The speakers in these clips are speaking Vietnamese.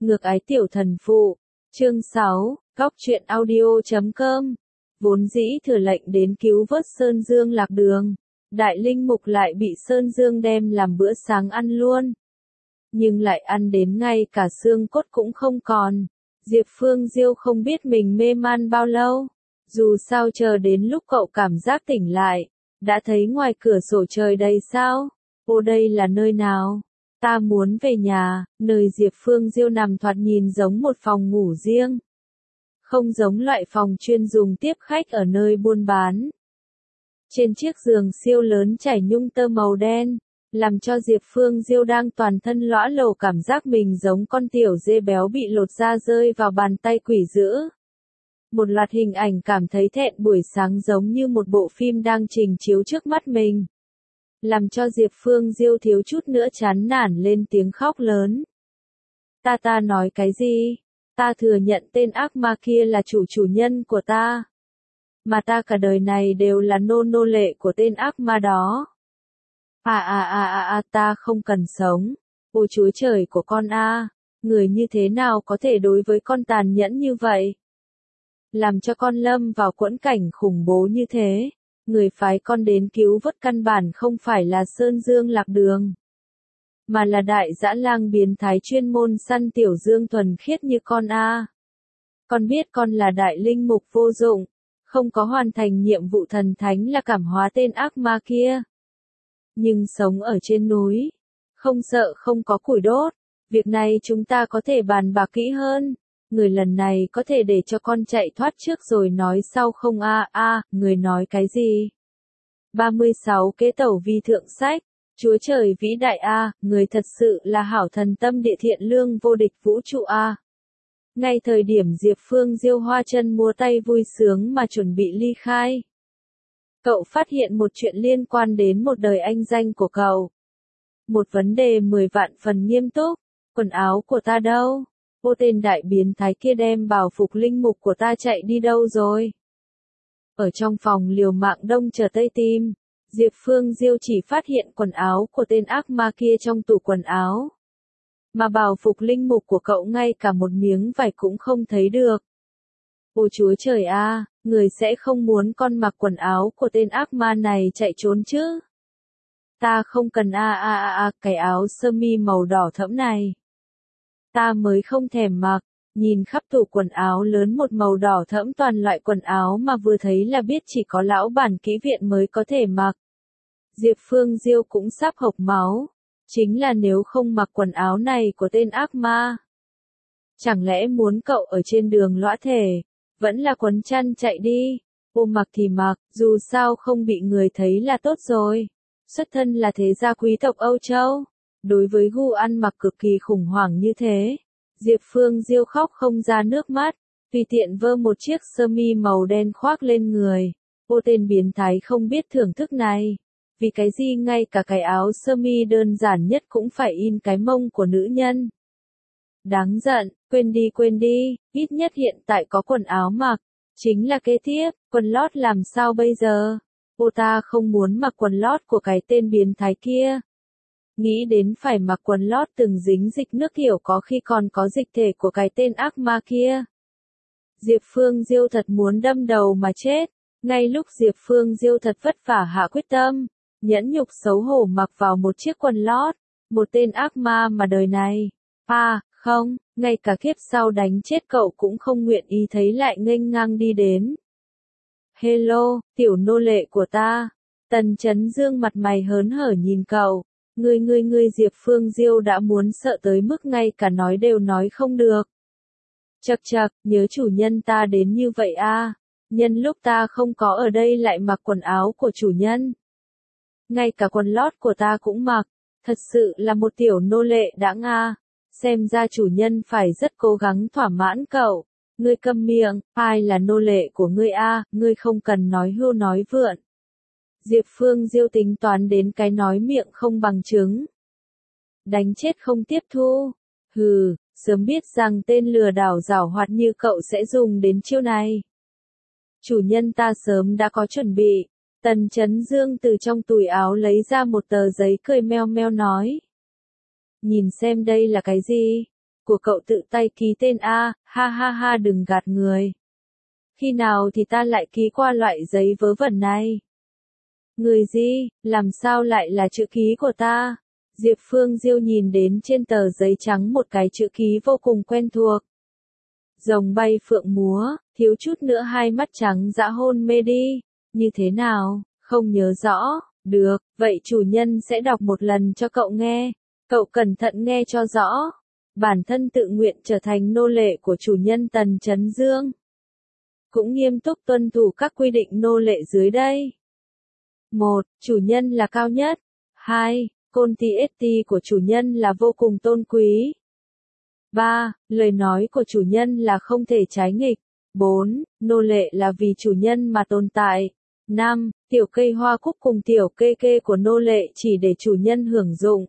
Ngược ái tiểu thần phụ. Chương 6, Góc truyện audio.com. Vốn dĩ thừa lệnh đến cứu vớt Sơn Dương lạc đường, Đại Linh Mục lại bị Sơn Dương đem làm bữa sáng ăn luôn. Nhưng lại ăn đến ngay cả xương cốt cũng không còn. Diệp Phương Diêu không biết mình mê man bao lâu. Dù sao chờ đến lúc cậu cảm giác tỉnh lại, đã thấy ngoài cửa sổ trời đầy sao. Ô đây là nơi nào? Ta muốn về nhà. Nơi Diệp Phương Diêu nằm thoạt nhìn giống một phòng ngủ riêng. Không giống loại phòng chuyên dùng tiếp khách ở nơi buôn bán. Trên chiếc giường siêu lớn trải nhung tơ màu đen, làm cho Diệp Phương Diêu đang toàn thân lõa lồ cảm giác mình giống con tiểu dê béo bị lột da rơi vào bàn tay quỷ dữ. Một loạt hình ảnh cảm thấy thẹn buổi sáng giống như một bộ phim đang trình chiếu trước mắt mình. Làm cho Diệp Phương Diêu thiếu chút nữa chán nản lên tiếng khóc lớn. Ta nói cái gì? Ta thừa nhận tên ác ma kia là chủ nhân của ta. Mà ta cả đời này đều là nô lệ của tên ác ma đó. Ta không cần sống. Ôi Chúa trời của con a, người như thế nào có thể đối với con tàn nhẫn như vậy? Làm cho con lâm vào quẫn cảnh khủng bố như thế. Người phái con đến cứu vớt căn bản không phải là Sơn Dương lạc đường, mà là đại dã lang biến thái chuyên môn săn tiểu dương thuần khiết như con a. Con biết con là đại linh mục vô dụng, không có hoàn thành nhiệm vụ thần thánh là cảm hóa tên ác ma kia. Nhưng sống ở trên núi, không sợ không có củi đốt, việc này chúng ta có thể bàn bạc kỹ hơn. Người lần này có thể để cho con chạy thoát trước rồi nói sau không người nói cái gì? 36 kế tẩu vi thượng sách. Chúa trời vĩ đại người thật sự là hảo thần tâm địa thiện lương vô địch vũ trụ Ngay thời điểm Diệp Phương Diêu hoa chân múa tay vui sướng mà chuẩn bị ly khai, cậu phát hiện một chuyện liên quan đến một đời anh danh của cậu. Một vấn đề 10 vạn phần nghiêm túc. Quần áo của ta đâu? Ô tên đại biến thái kia đem bảo phục linh mục của ta chạy đi đâu rồi? Ở trong phòng liều mạng đông chờ tây tìm, Diệp Phương Diêu chỉ phát hiện quần áo của tên ác ma kia trong tủ quần áo. Mà bảo phục linh mục của cậu ngay cả một miếng vải cũng không thấy được. Ôi Chúa trời người sẽ không muốn con mặc quần áo của tên ác ma này chạy trốn chứ? Ta không cần cái áo sơ mi màu đỏ thẫm này. Ta mới không thèm mặc. Nhìn khắp tủ quần áo lớn một màu đỏ thẫm toàn loại quần áo mà vừa thấy là biết chỉ có lão bản kỹ viện mới có thể mặc. Diệp Phương Diêu cũng sắp hộc máu. Chính là nếu không mặc quần áo này của tên ác ma, chẳng lẽ muốn cậu ở trên đường lõa thể, vẫn là quấn chăn chạy đi? Mặc thì mặc, dù sao không bị người thấy là tốt rồi. Xuất thân là thế gia quý tộc Âu Châu. Đối với gu ăn mặc cực kỳ khủng hoảng như thế, Diệp Phương Diêu khóc không ra nước mắt, tùy tiện vơ một chiếc sơ mi màu đen khoác lên người. Tên biến thái không biết thưởng thức này. Vì cái gì ngay cả cái áo sơ mi đơn giản nhất cũng phải in cái mông của nữ nhân. Đáng giận, quên đi, ít nhất hiện tại có quần áo mặc. Chính là kế tiếp, quần lót làm sao bây giờ? Ta không muốn mặc quần lót của cái tên biến thái kia. Nghĩ đến phải mặc quần lót từng dính dịch nước kiểu có khi còn có dịch thể của cái tên ác ma kia. Diệp Phương Diêu thật muốn đâm đầu mà chết. Ngay lúc Diệp Phương Diêu thật vất vả hạ quyết tâm, nhẫn nhục xấu hổ mặc vào một chiếc quần lót, một tên ác ma mà đời này. Không, ngay cả kiếp sau đánh chết cậu cũng không nguyện ý thấy lại nghênh ngang đi đến. Hello, tiểu nô lệ của ta. Tần Chấn Dương mặt mày hớn hở nhìn cậu. Ngươi Diệp Phương Diêu đã muốn sợ tới mức ngay cả nói đều nói không được. Chậc, nhớ chủ nhân ta đến như vậy nhân lúc ta không có ở đây lại mặc quần áo của chủ nhân. Ngay cả quần lót của ta cũng mặc, thật sự là một tiểu nô lệ đãng Xem ra chủ nhân phải rất cố gắng thỏa mãn cậu. Ngươi câm miệng, ai là nô lệ của ngươi ngươi không cần nói hưu nói vượn. Diệp Phương Diêu tính toán đến cái nói miệng không bằng chứng. Đánh chết không tiếp thu. Sớm biết rằng tên lừa đảo giảo hoạt như cậu sẽ dùng đến chiêu này. Chủ nhân ta sớm đã có chuẩn bị. Tần Chấn Dương từ trong túi áo lấy ra một tờ giấy cười meo meo nói. Nhìn xem đây là cái gì? của cậu tự tay ký tên a, ha ha ha đừng gạt người. Khi nào thì ta lại ký qua loại giấy vớ vẩn này? Người gì, làm sao lại là chữ ký của ta? Diệp Phương Diêu nhìn đến trên tờ giấy trắng một cái chữ ký vô cùng quen thuộc. Rồng bay phượng múa, thiếu chút nữa hai mắt trắng dã hôn mê đi. Như thế nào, không nhớ rõ, được, vậy chủ nhân sẽ đọc một lần cho cậu nghe. Cậu cẩn thận nghe cho rõ. Bản thân tự nguyện trở thành nô lệ của chủ nhân Tần Chấn Dương. Cũng nghiêm túc tuân thủ các quy định nô lệ dưới đây. 1. Chủ nhân là cao nhất. 2. Côn ti esti của chủ nhân là vô cùng tôn quý. 3. Lời nói của chủ nhân là không thể trái nghịch. 4. Nô lệ là vì chủ nhân mà tồn tại. 5. Tiểu cây hoa cúc cùng tiểu kê kê của nô lệ chỉ để chủ nhân hưởng dụng.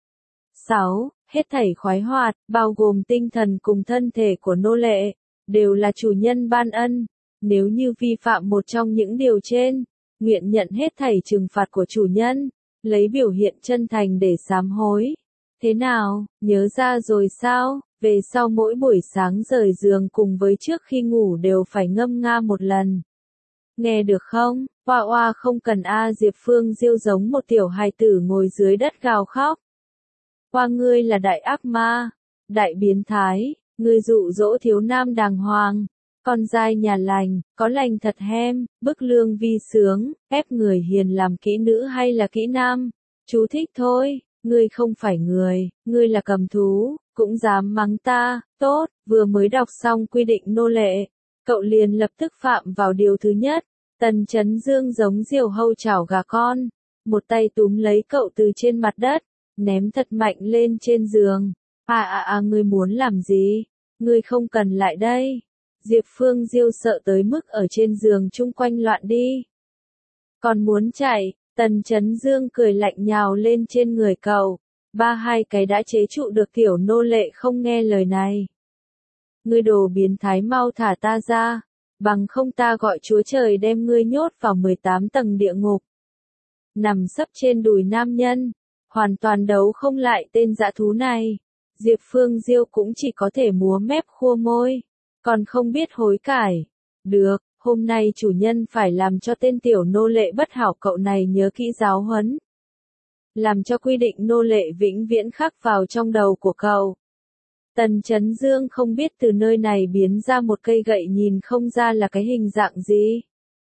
6. Hết thảy khoái hoạt, bao gồm tinh thần cùng thân thể của nô lệ, đều là chủ nhân ban ân. Nếu như vi phạm một trong những điều trên, nguyện nhận hết thảy trừng phạt của chủ nhân, lấy biểu hiện chân thành để sám hối. Thế nào, nhớ ra rồi sao? Về sau mỗi buổi sáng rời giường cùng với trước khi ngủ đều phải ngâm nga một lần. Nghe được không? Oa oa không cần a. Diệp Phương Diêu giống một tiểu hài tử ngồi dưới đất gào khóc. Oa ngươi là đại ác ma, đại biến thái, ngươi dụ dỗ thiếu nam đàng hoàng, con dai nhà lành, có lành thật hem, bức lương vi sướng, ép người hiền làm kỹ nữ hay là kỹ nam? Chú thích thôi, ngươi không phải người, ngươi là cầm thú, cũng dám mắng ta, tốt, vừa mới đọc xong quy định nô lệ, cậu liền lập tức phạm vào điều thứ nhất. Tần Chấn Dương giống diều hâu chảo gà con, một tay túm lấy cậu từ trên mặt đất, ném thật mạnh lên trên giường. Ngươi muốn làm gì? Ngươi không cần lại đây. Diệp Phương Diêu sợ tới mức ở trên giường chung quanh loạn đi. Còn muốn chạy, Tần Chấn Dương cười lạnh nhào lên trên người cậu. Hai cái đã chế trụ được tiểu nô lệ không nghe lời này. Ngươi đồ biến thái mau thả ta ra, bằng không ta gọi Chúa Trời đem ngươi nhốt vào 18 tầng địa ngục. Nằm sấp trên đùi nam nhân, hoàn toàn đấu không lại tên dã thú này. Diệp Phương Diêu cũng chỉ có thể múa mép khua môi, còn không biết hối cải. Được, hôm nay chủ nhân phải làm cho tên tiểu nô lệ bất hảo cậu này nhớ kỹ giáo huấn. Làm cho quy định nô lệ vĩnh viễn khắc vào trong đầu của cậu. Tần Chấn Dương không biết từ nơi này biến ra một cây gậy nhìn không ra là cái hình dạng gì.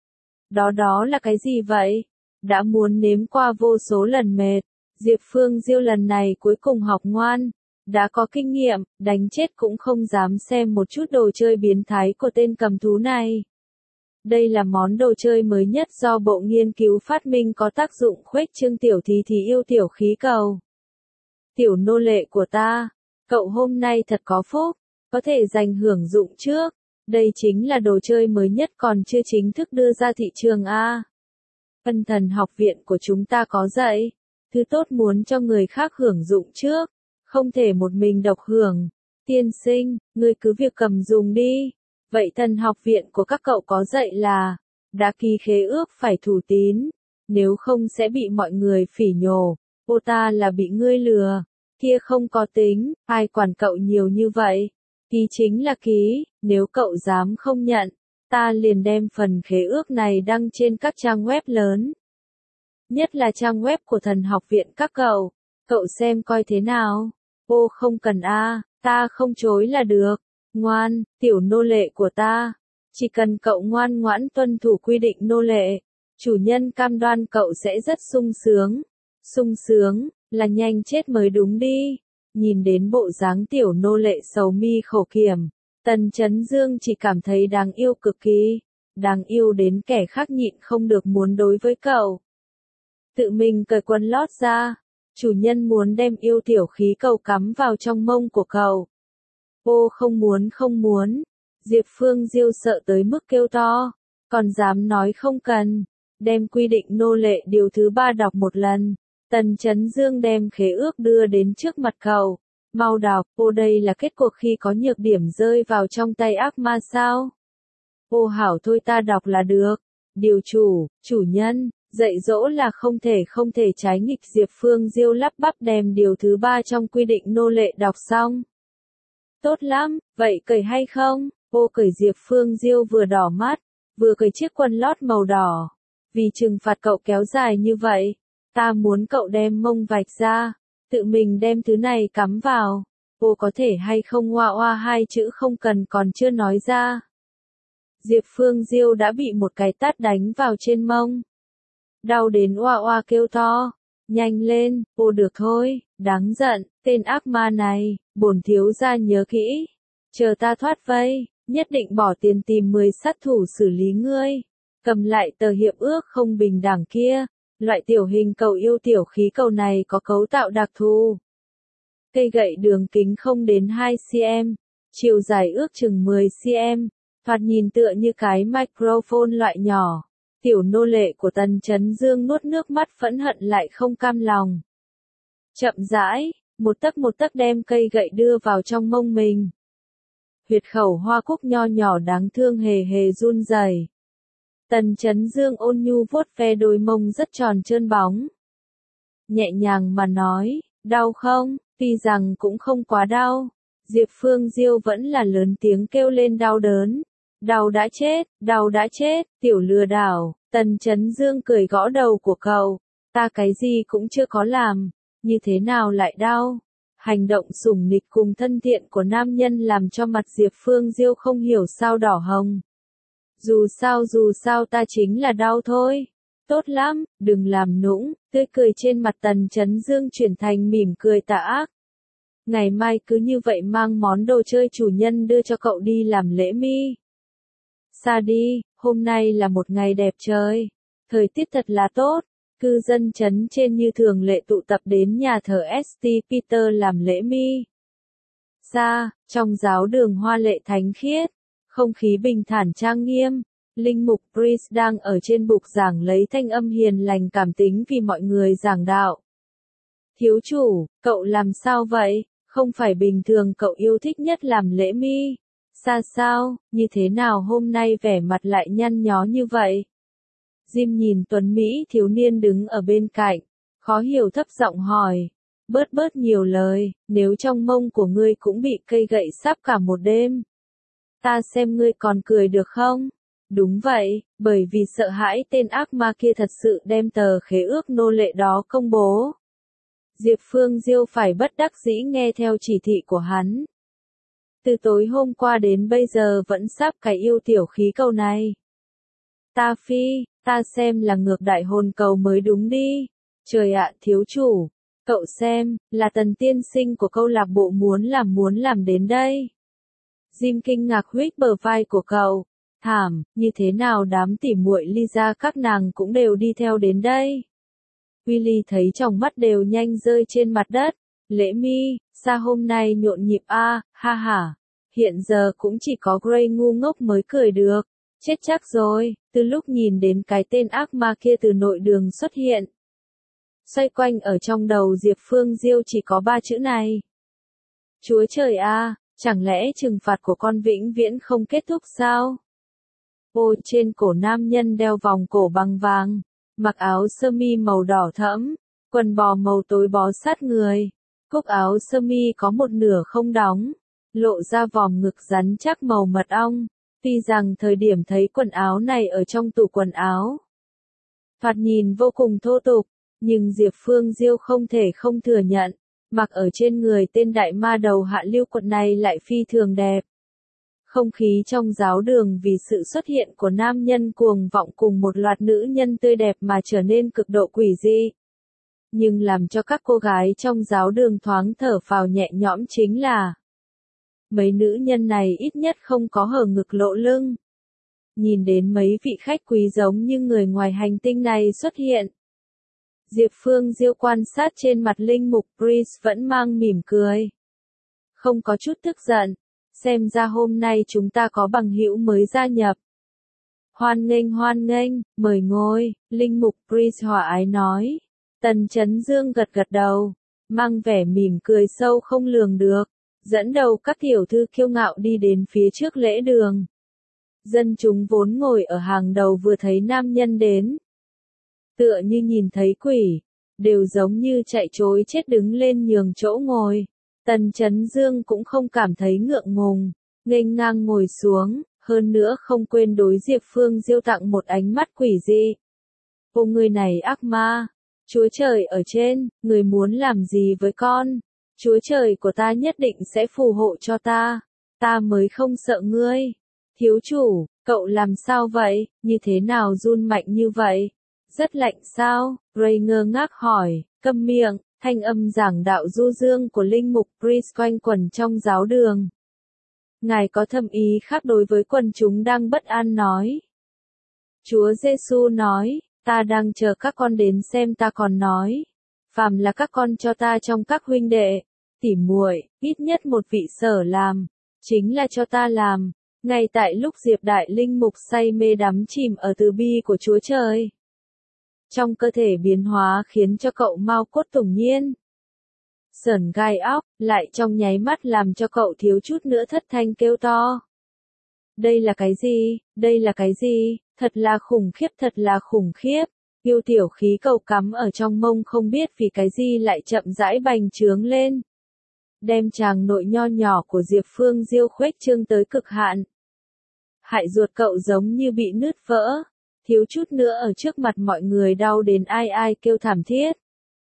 Đó là cái gì vậy? Đã muốn nếm qua vô số lần mệt, Diệp Phương Diêu lần này cuối cùng học ngoan, đã có kinh nghiệm, đánh chết cũng không dám xem một chút đồ chơi biến thái của tên cầm thú này. Đây là món đồ chơi mới nhất do Bộ Nghiên cứu phát minh có tác dụng khuếch trương tiểu thì yêu tiểu khí cầu. Tiểu nô lệ của ta, cậu hôm nay thật có phúc, có thể giành hưởng dụng trước. Đây chính là đồ chơi mới nhất còn chưa chính thức đưa ra thị trường a. Ân Thần học viện của chúng ta có dạy, thứ tốt muốn cho người khác hưởng dụng trước, không thể một mình độc hưởng. Tiên sinh, ngươi cứ việc cầm dùng đi. Vậy Thần học viện của các cậu có dạy là, đã ký khế ước phải thủ tín, nếu không sẽ bị mọi người phỉ nhổ. Ô ta là bị ngươi lừa, kia không có tính, ai quản cậu nhiều như vậy. Ký chính là ký, nếu cậu dám không nhận, ta liền đem phần khế ước này đăng trên các trang web lớn. Nhất là trang web của Thần học viện các cậu xem coi thế nào. Ô không cần a, ta không chối là được. Ngoan, tiểu nô lệ của ta. Chỉ cần cậu ngoan ngoãn tuân thủ quy định nô lệ, chủ nhân cam đoan cậu sẽ rất sung sướng. Sung sướng, là nhanh chết mới đúng đi. Nhìn đến bộ dáng tiểu nô lệ sầu mi khổ kiểm, Tần Chấn Dương chỉ cảm thấy đáng yêu cực kỳ. Đáng yêu đến kẻ khác nhịn không được muốn đối với cậu. Tự mình cởi quần lót ra, chủ nhân muốn đem yêu tiểu khí cầu cắm vào trong mông của cậu. Ô không muốn. Diệp Phương Diêu sợ tới mức kêu to, còn dám nói không cần. Đem quy định nô lệ điều thứ 3 đọc một lần. Tần Chấn Dương đem khế ước đưa đến trước mặt cậu. Mau đọc, ô đây là kết cuộc khi có nhược điểm rơi vào trong tay ác ma sao? Ô hảo thôi ta đọc là được. Điều chủ nhân, dạy dỗ là không thể trái nghịch. Diệp Phương Diêu lắp bắp đem điều thứ 3 trong quy định nô lệ đọc xong. Tốt lắm, vậy cởi hay không? Ô cởi. Diệp Phương Diêu vừa đỏ mắt, vừa cởi chiếc quần lót màu đỏ. Vì trừng phạt cậu kéo dài như vậy, ta muốn cậu đem mông vạch ra, tự mình đem thứ này cắm vào. Ô có thể hay không oa oa hai chữ không cần còn chưa nói ra. Diệp Phương Diêu đã bị một cái tát đánh vào trên mông. Đau đến oa oa kêu to. Nhanh lên, ô được thôi, đáng giận, tên ác ma này, bổn thiếu gia nhớ kỹ. Chờ ta thoát vây, nhất định bỏ tiền tìm 10 sát thủ xử lý ngươi. Cầm lại tờ hiệp ước không bình đẳng kia. Loại tiểu hình cầu yêu tiểu khí cầu này có cấu tạo đặc thù. Cây gậy đường kính không đến 2 cm, chiều dài ước chừng 10 cm, thoạt nhìn tựa như cái microphone loại nhỏ. Tiểu nô lệ của Tần Chấn Dương nuốt nước mắt phẫn hận lại không cam lòng. Chậm rãi, một tấc đem cây gậy đưa vào trong mông mình. Huyệt khẩu hoa cúc nho nhỏ đáng thương hề hề run rẩy. Tần Chấn Dương ôn nhu vuốt ve đôi mông rất tròn trơn bóng. Nhẹ nhàng mà nói, đau không? Tuy rằng cũng không quá đau. Diệp Phương Diêu vẫn là lớn tiếng kêu lên đau đớn. Đau đã chết, tiểu lừa đảo. Tần Chấn Dương cười gõ đầu của cậu. Ta cái gì cũng chưa có làm, như thế nào lại đau? Hành động sủng nịch cùng thân thiện của nam nhân làm cho mặt Diệp Phương Diêu không hiểu sao đỏ hồng. Dù sao ta chính là đau thôi. Tốt lắm, đừng làm nũng. Tươi cười trên mặt Tần Chấn Dương chuyển thành mỉm cười tà ác. Ngày mai cứ như vậy mang món đồ chơi chủ nhân đưa cho cậu đi làm lễ mi. Xa đi, hôm nay là một ngày đẹp trời. Thời tiết thật là tốt. Cư dân trấn trên như thường lệ tụ tập đến nhà thờ St. Peter làm lễ mi. Xa, trong giáo đường hoa lệ thánh khiết, không khí bình thản trang nghiêm. Linh mục Priest đang ở trên bục giảng lấy thanh âm hiền lành cảm tính vì mọi người giảng đạo. Thiếu chủ, cậu làm sao vậy? Không phải bình thường cậu yêu thích nhất làm lễ mi. Sao, như thế nào hôm nay vẻ mặt lại nhăn nhó như vậy? Jim nhìn tuấn Mỹ thiếu niên đứng ở bên cạnh, khó hiểu thấp giọng hỏi. Bớt nhiều lời, nếu trong mông của ngươi cũng bị cây gậy sắp cả một đêm. Ta xem ngươi còn cười được không? Đúng vậy, bởi vì sợ hãi tên ác ma kia thật sự đem tờ khế ước nô lệ đó công bố. Diệp Phương Diêu phải bất đắc dĩ nghe theo chỉ thị của hắn. Từ tối hôm qua đến bây giờ vẫn sắp cái yêu tiểu khí cầu này. Ta xem là ngược đại hồn cầu mới đúng đi. Trời ạ, thiếu chủ, cậu xem, là Tần tiên sinh của câu lạc bộ muốn làm đến đây. Jim kinh ngạc huých bờ vai của cậu. Thảm, như thế nào đám tỉ muội Lisa các nàng cũng đều đi theo đến đây. Willy thấy trong mắt đều nhanh rơi trên mặt đất. Lễ mi, sao hôm nay nhộn nhịp a, ha ha. Hiện giờ cũng chỉ có Gray ngu ngốc mới cười được. Chết chắc rồi, từ lúc nhìn đến cái tên ác ma kia từ nội đường xuất hiện. Xoay quanh ở trong đầu Diệp Phương Diêu chỉ có 3 chữ này. Chúa trời a, chẳng lẽ trừng phạt của con vĩnh viễn không kết thúc sao? Ôi, trên cổ nam nhân đeo vòng cổ bằng vàng, mặc áo sơ mi màu đỏ thẫm, quần bò màu tối bó sát người. Cúc áo sơ mi có một nửa không đóng, lộ ra vòm ngực rắn chắc màu mật ong. Tuy rằng thời điểm thấy quần áo này ở trong tủ quần áo, thoạt nhìn vô cùng thô tục, nhưng Diệp Phương Diêu không thể không thừa nhận, mặc ở trên người tên đại ma đầu hạ lưu quận này lại phi thường đẹp. Không khí trong giáo đường vì sự xuất hiện của nam nhân cuồng vọng cùng một loạt nữ nhân tươi đẹp mà trở nên cực độ quỷ dị. Nhưng làm cho các cô gái trong giáo đường thoáng thở phào nhẹ nhõm chính là mấy nữ nhân này ít nhất không có hở ngực lộ lưng. Nhìn đến mấy vị khách quý giống như người ngoài hành tinh này xuất hiện. Diệp Phương Diêu quan sát trên mặt linh mục Priest vẫn mang mỉm cười. Không có chút tức giận. Xem ra hôm nay chúng ta có bằng hữu mới gia nhập. Hoan nghênh, mời ngồi, linh mục Priest hòa ái nói. Tần Chấn Dương gật đầu, mang vẻ mỉm cười sâu không lường được, dẫn đầu các tiểu thư kiêu ngạo đi đến phía trước lễ đường. Dân chúng vốn ngồi ở hàng đầu vừa thấy nam nhân đến, tựa như nhìn thấy quỷ, đều giống như chạy trối chết đứng lên nhường chỗ ngồi. Tần Chấn Dương cũng không cảm thấy ngượng ngùng, nghênh ngang ngồi xuống, hơn nữa không quên đối Diệp Phương Diêu tặng một ánh mắt quỷ dị. Ô người này ác ma, Chúa Trời ở trên, người muốn làm gì với con? Chúa Trời của ta nhất định sẽ phù hộ cho ta mới không sợ ngươi. Thiếu chủ, cậu làm sao vậy, như thế nào run mạnh như vậy? Rất lạnh sao? Ray ngơ ngác hỏi, câm miệng, thanh âm giảng đạo du dương của linh mục Priest quanh quẩn trong giáo đường. Ngài có thâm ý khác đối với quần chúng đang bất an nói. Chúa Giêsu nói, ta đang chờ các con đến xem ta còn nói. Phàm là các con cho ta trong các huynh đệ, tỉ muội, ít nhất một vị sở làm, chính là cho ta làm. Ngay tại lúc Diệp Đại Linh Mục say mê đắm chìm ở từ bi của Chúa Trời. Trong cơ thể biến hóa khiến cho cậu mau cốt tủng nhiên. Sởn gai óc, lại trong nháy mắt làm cho cậu thiếu chút nữa thất thanh kêu to. Đây là cái gì? Đây là cái gì? Thật là khủng khiếp, thật là khủng khiếp. Yêu tiểu khí cậu cắm ở trong mông không biết vì cái gì lại chậm rãi bành trướng lên. Đem chàng nội nho nhỏ của Diệp Phương Diêu khuếch trương tới cực hạn. Hại ruột cậu giống như bị nứt vỡ, thiếu chút nữa ở trước mặt mọi người đau đến ai ai kêu thảm thiết.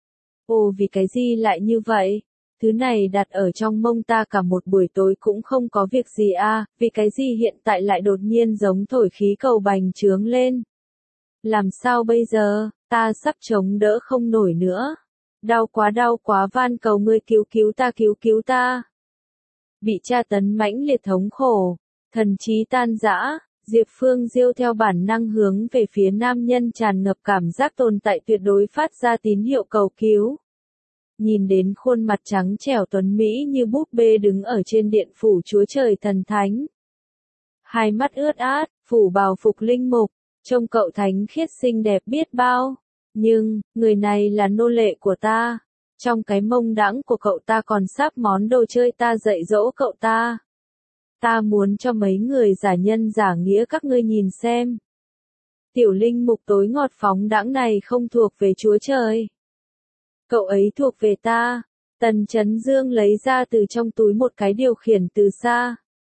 Ồ vì cái gì lại như vậy? Thứ này đặt ở trong mông ta cả một buổi tối cũng không có việc gì à, vì cái gì hiện tại lại đột nhiên giống thổi khí cầu bành trướng lên. Làm sao bây giờ, ta sắp chống đỡ không nổi nữa. Đau quá van cầu ngươi cứu cứu ta. Bị tra tấn mãnh liệt thống khổ, thần trí tan rã, Diệp Phương Diêu theo bản năng hướng về phía nam nhân tràn ngập cảm giác tồn tại tuyệt đối phát ra tín hiệu cầu cứu. Nhìn đến khuôn mặt trắng trẻo tuấn mỹ như búp bê đứng ở trên điện phủ Chúa Trời thần thánh. Hai mắt ướt át, phủ bào phục linh mục, trông cậu thánh khiết xinh đẹp biết bao. Nhưng, người này là nô lệ của ta. Trong cái mông đãng của cậu ta còn sắp món đồ chơi ta dạy dỗ cậu ta. Ta muốn cho mấy người giả nhân giả nghĩa các ngươi nhìn xem. Tiểu linh mục tối ngọt phóng đãng này không thuộc về Chúa Trời. Cậu ấy thuộc về ta. Tần Chấn Dương lấy ra từ trong túi một cái điều khiển từ xa.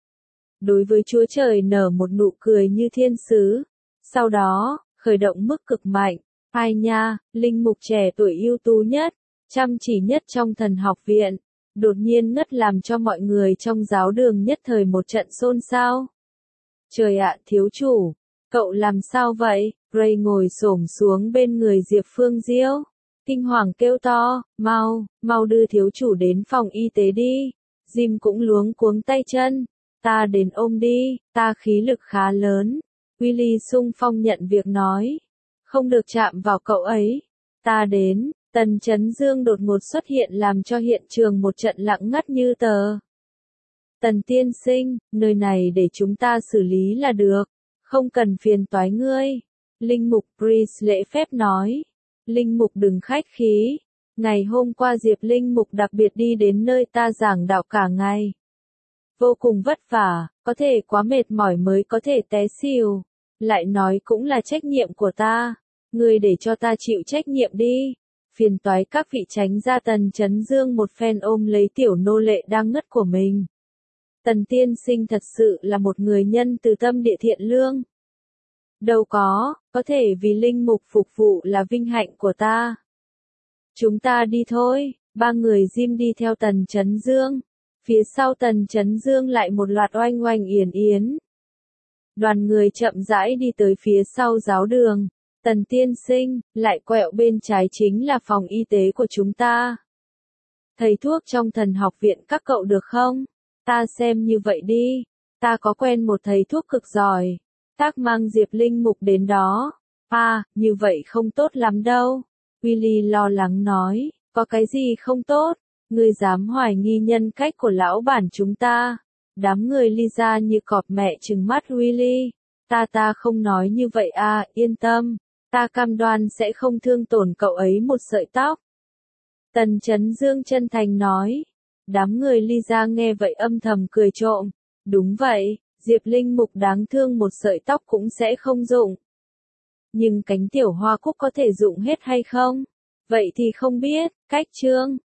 Đối với Chúa Trời nở một nụ cười như thiên sứ. Sau đó, khởi động mức cực mạnh. Ai nha, linh mục trẻ tuổi ưu tú nhất, chăm chỉ nhất trong thần học viện. Đột nhiên ngất làm cho mọi người trong giáo đường nhất thời một trận xôn xao. Trời ạ, thiếu chủ, cậu làm sao vậy? Ray ngồi xổm xuống bên người Diệp Phương Diêu. Kinh hoàng kêu to, mau đưa thiếu chủ đến phòng y tế đi. Jim cũng luống cuống tay chân. Ta đến ôm đi, ta khí lực khá lớn. Willy xung phong nhận việc nói. Không được chạm vào cậu ấy. Ta đến. Tần Chấn Dương đột ngột xuất hiện làm cho hiện trường một trận lặng ngắt như tờ. Tần tiên sinh, nơi này để chúng ta xử lý là được, không cần phiền toái ngươi. Linh mục Priest lễ phép nói. Linh mục đừng khách khí. Ngày hôm qua Diệp Linh mục đặc biệt đi đến nơi ta giảng đạo cả ngày. Vô cùng vất vả, có thể quá mệt mỏi mới có thể té xỉu. Lại nói cũng là trách nhiệm của ta. Ngươi để cho ta chịu trách nhiệm đi. Phiền toái các vị tránh ra. Tần Chấn Dương một phen ôm lấy tiểu nô lệ đang ngất của mình. Tần tiên sinh thật sự là một người nhân từ tâm địa thiện lương. Đâu có thể vì linh mục phục vụ là vinh hạnh của ta. Chúng ta đi thôi, ba người Jim đi theo Tần Chấn Dương. Phía sau Tần Chấn Dương lại một loạt oanh oanh yến yến. Đoàn người chậm rãi đi tới phía sau giáo đường. Tần tiên sinh, lại quẹo bên trái chính là phòng y tế của chúng ta. Thầy thuốc trong thần học viện các cậu được không? Ta xem như vậy đi. Ta có quen một thầy thuốc cực giỏi. Tác mang Diệp Linh mục đến đó. À, như vậy không tốt lắm đâu. Willy lo lắng nói, có cái gì không tốt? Ngươi dám hoài nghi nhân cách của lão bản chúng ta. Đám người ly ra như cọp mẹ trừng mắt Willy. Ta không nói như vậy à, yên tâm. Ta cam đoan sẽ không thương tổn cậu ấy một sợi tóc. Tần Chấn Dương chân thành nói. Đám người ly ra nghe vậy âm thầm cười trộm. Đúng vậy, Diệp Linh mục đáng thương một sợi tóc cũng sẽ không dụng. Nhưng cánh tiểu hoa cúc có thể dụng hết hay không? Vậy thì không biết, cách chương.